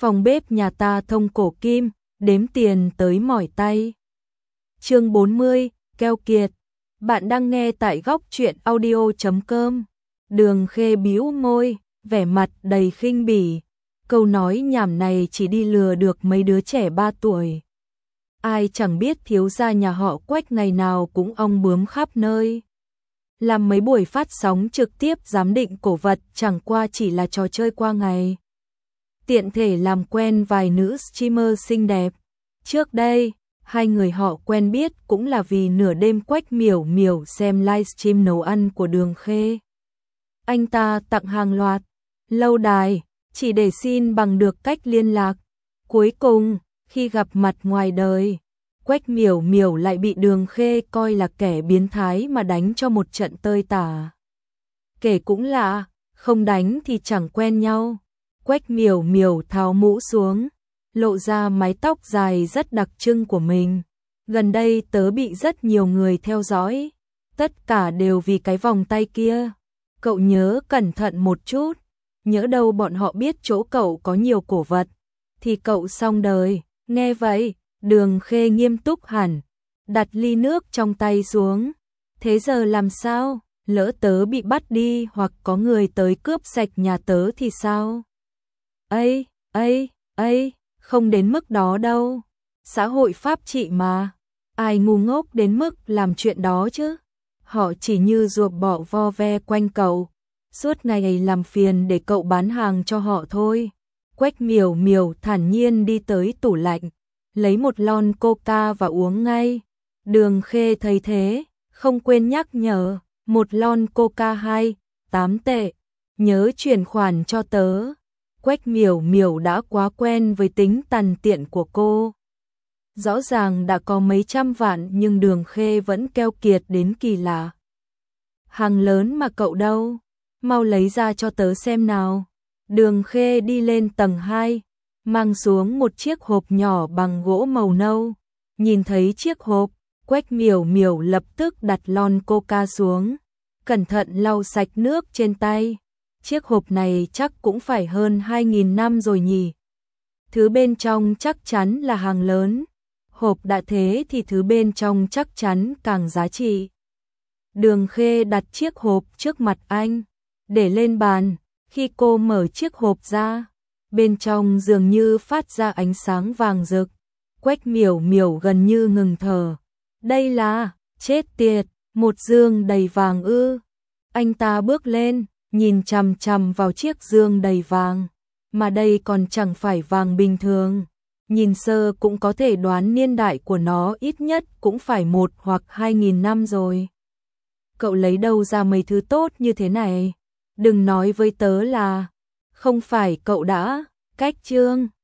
Phòng bếp nhà ta thông cổ kim, đếm tiền tới mỏi tay. Chương 40, keo kiệt. Bạn đang nghe tại góc truyện audio.com. Đường Khê bĩu môi, vẻ mặt đầy khinh bỉ. Câu nói nhảm này chỉ đi lừa được mấy đứa trẻ 3 tuổi. Ai chẳng biết thiếu gia nhà họ Quách ngày nào cũng ong bướm khắp nơi. Làm mấy buổi phát sóng trực tiếp giám định cổ vật chẳng qua chỉ là trò chơi qua ngày. Tiện thể làm quen vài nữ streamer xinh đẹp. Trước đây, hai người họ quen biết cũng là vì nửa đêm Quách Miểu Miểu xem livestream nấu ăn của Đường Khê. Anh ta tặng hàng loạt lâu đài, chỉ để xin bằng được cách liên lạc. Cuối cùng, khi gặp mặt ngoài đời, Quách Miểu Miểu lại bị Đường Khê coi là kẻ biến thái mà đánh cho một trận tơi tả. Kể cũng lạ, không đánh thì chẳng quen nhau. Quách Miểu Miểu tháo mũ xuống, lộ ra mái tóc dài rất đặc trưng của mình. Gần đây tớ bị rất nhiều người theo dõi, tất cả đều vì cái vòng tay kia. Cậu nhớ cẩn thận một chút, nhỡ đâu bọn họ biết chỗ cậu có nhiều cổ vật, thì cậu xong đời. Nghe vậy, Đường Khê nghiêm túc hẳn, đặt ly nước trong tay xuống. Thế giờ làm sao? Lỡ tớ bị bắt đi hoặc có người tới cướp sạch nhà tớ thì sao? Không đến mức đó đâu. Xã hội pháp trị mà. Ai ngu ngốc đến mức làm chuyện đó chứ? Họ chỉ như ruột bọ vo ve quanh cậu, suốt ngày làm phiền để cậu bán hàng cho họ thôi. Quách Miểu Miểu thản nhiên đi tới tủ lạnh, lấy một lon coca và uống ngay. Đường Khê thấy thế, không quên nhắc nhở, một lon coca 8 tệ, nhớ chuyển khoản cho tớ. Quách Miểu Miểu đã quá quen với tính tàn tiện của cô. Rõ ràng đã có mấy trăm vạn nhưng Đường Khê vẫn keo kiệt đến kỳ lạ. Hàng lớn mà cậu đâu? Mau lấy ra cho tớ xem nào. Đường Khê đi lên tầng 2, mang xuống một chiếc hộp nhỏ bằng gỗ màu nâu. Nhìn thấy chiếc hộp, Quách Miểu Miểu lập tức đặt lon coca xuống, cẩn thận lau sạch nước trên tay. Chiếc hộp này chắc cũng phải hơn 2.000 năm rồi nhỉ. Thứ bên trong chắc chắn là hàng lớn. Hộp đã thế thì thứ bên trong chắc chắn càng giá trị. Đường Khê đặt chiếc hộp trước mặt anh, để lên bàn. Khi cô mở chiếc hộp ra, bên trong dường như phát ra ánh sáng vàng rực. Quách Miểu Miểu gần như ngừng thở. Đây là, chết tiệt, một dương đầy vàng ư? Anh ta bước lên, nhìn chằm chằm vào chiếc dương đầy vàng, mà đây còn chẳng phải vàng bình thường. Nhìn sơ cũng có thể đoán niên đại của nó ít nhất cũng phải 1 hoặc 2.000 năm rồi. Cậu lấy đâu ra mấy thứ tốt như thế này? Đừng nói với tớ là không phải cậu đã cách chương.